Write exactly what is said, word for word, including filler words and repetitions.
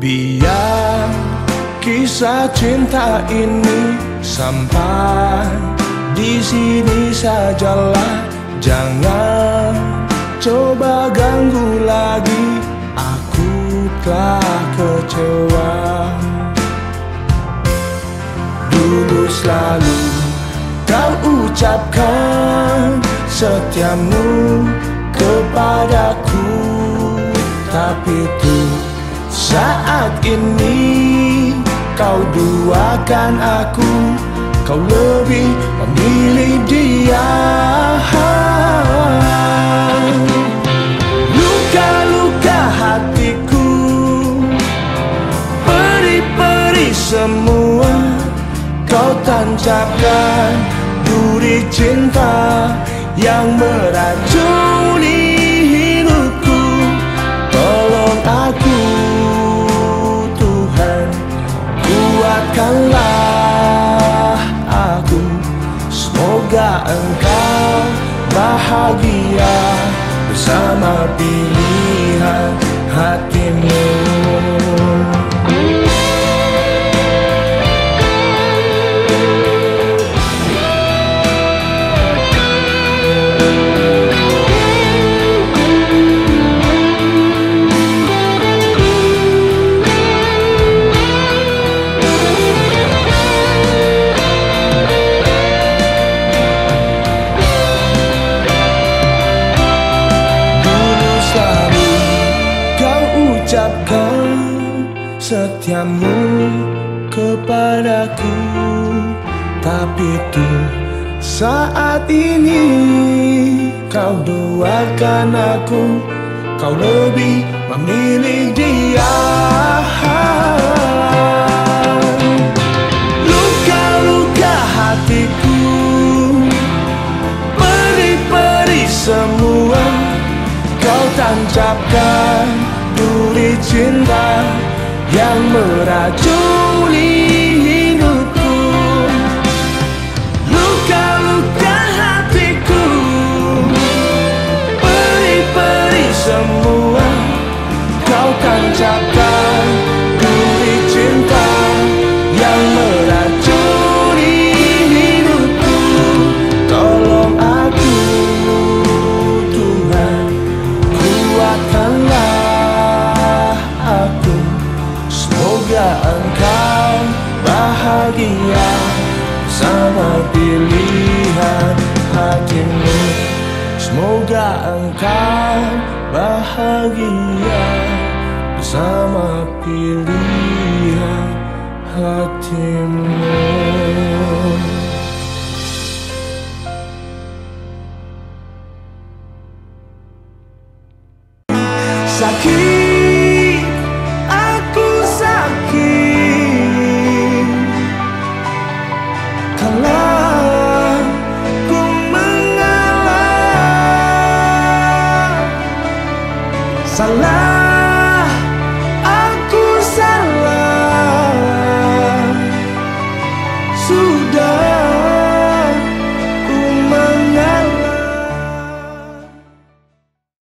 Biar kisah cinta ini sampai di sini sajalah. Jangan coba ganggu lagi, aku telah kecewa. Dulu selalu kau ucapkan setiamu kepadaku, tapi tuh saat ini kau duakan aku, kau lebih memilih dia. Luka-luka hatiku, peri-peri semua kau tancapkan, duri cinta yang meracuni hidupku. Tolong aku Tuhan, kuatkanlah aku, semoga Engkau bahagia bersama pilihan hatimu. Ucapkan setiamu kepadaku, tapi tuh saat ini kau doakan aku, kau lebih memilih dia. Luka-luka hatiku, peri-peri semua kau tancapkan, duri cinta yang meracuni hidupku. Luka-luka hatiku, peri-peri semua kau tancapkan, duri cinta yang meracuni hidupku. Tolong aku Tuhan, kuatkanlah aku, semoga Engkau bahagia sama pilihan hatimu. Semoga Engkau bahagia bersama pilihan hatimu. Sakit, aku sakit, kalau ku mengalah, salah